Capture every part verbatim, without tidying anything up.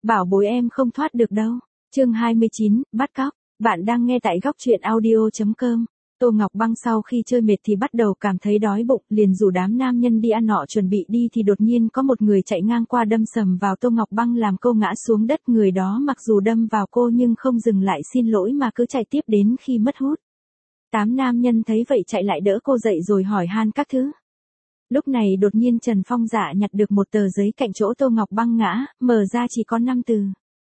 bảo bối em không thoát được đâu. Chương hai mươi chín, bắt cóc. Bạn đang nghe tại góc truyện audio chấm com. Tô Ngọc Băng sau khi chơi mệt thì bắt đầu cảm thấy đói bụng, liền rủ đám nam nhân đi ăn nọ chuẩn bị đi thì đột nhiên có một người chạy ngang qua đâm sầm vào Tô Ngọc Băng làm cô ngã xuống đất. Người đó mặc dù đâm vào cô nhưng không dừng lại xin lỗi mà cứ chạy tiếp đến khi mất hút. Tám nam nhân thấy vậy chạy lại đỡ cô dậy rồi hỏi han các thứ. Lúc này đột nhiên Trần Phong Dạ nhặt được một tờ giấy cạnh chỗ Tô Ngọc Băng ngã, mở ra chỉ có năm từ.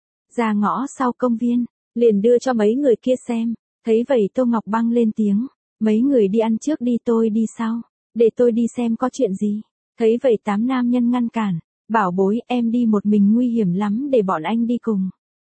Ra ngõ sau công viên, liền đưa cho mấy người kia xem. Thấy vậy Tô Ngọc Băng lên tiếng, mấy người đi ăn trước đi, tôi đi sau, để tôi đi xem có chuyện gì. Thấy vậy tám nam nhân ngăn cản, bảo bối em đi một mình nguy hiểm lắm, để bọn anh đi cùng.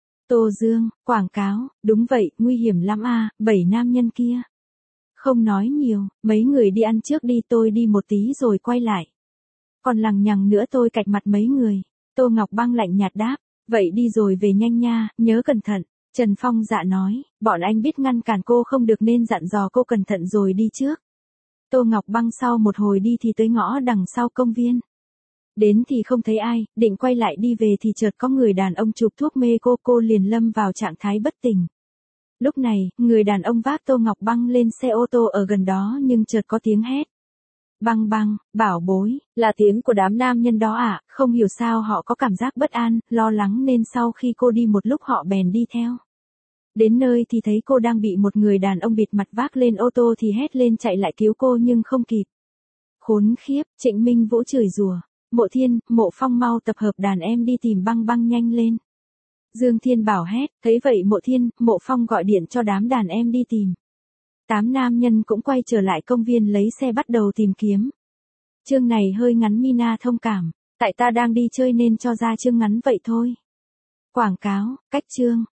Tô Dương, quảng cáo, đúng vậy, nguy hiểm lắm à, bảy nam nhân kia. Không nói nhiều, mấy người đi ăn trước đi, tôi đi một tí rồi quay lại. Còn lằng nhằng nữa tôi cạch mặt mấy người. Tô Ngọc Băng lạnh nhạt đáp, vậy đi rồi về nhanh nha, nhớ cẩn thận. Trần Phong Dạ nói, bọn anh biết ngăn cản cô không được nên dặn dò cô cẩn thận rồi đi trước. Tô Ngọc Băng sau một hồi đi thì tới ngõ đằng sau công viên. Đến thì không thấy ai, định quay lại đi về thì chợt có người đàn ông chụp thuốc mê cô, cô liền lâm vào trạng thái bất tỉnh. Lúc này, người đàn ông vác Tô Ngọc Băng lên xe ô tô ở gần đó nhưng chợt có tiếng hét. Băng Băng, bảo bối, là tiếng của đám nam nhân đó à, không hiểu sao họ có cảm giác bất an, lo lắng nên sau khi cô đi một lúc họ bèn đi theo. Đến nơi thì thấy cô đang bị một người đàn ông bịt mặt vác lên ô tô thì hét lên chạy lại cứu cô nhưng không kịp. Khốn khiếp, Trịnh Minh Vũ chửi rủa, Mộ Thiên, Mộ Phong mau tập hợp đàn em đi tìm Băng Băng nhanh lên. Dương Thiên Bảo hét, thấy vậy Mộ Thiên, Mộ Phong gọi điện cho đám đàn em đi tìm. Tám nam nhân cũng quay trở lại công viên lấy xe bắt đầu tìm kiếm. Chương này hơi ngắn Mina thông cảm, tại ta đang đi chơi nên cho ra chương ngắn vậy thôi. Quảng cáo, cách chương.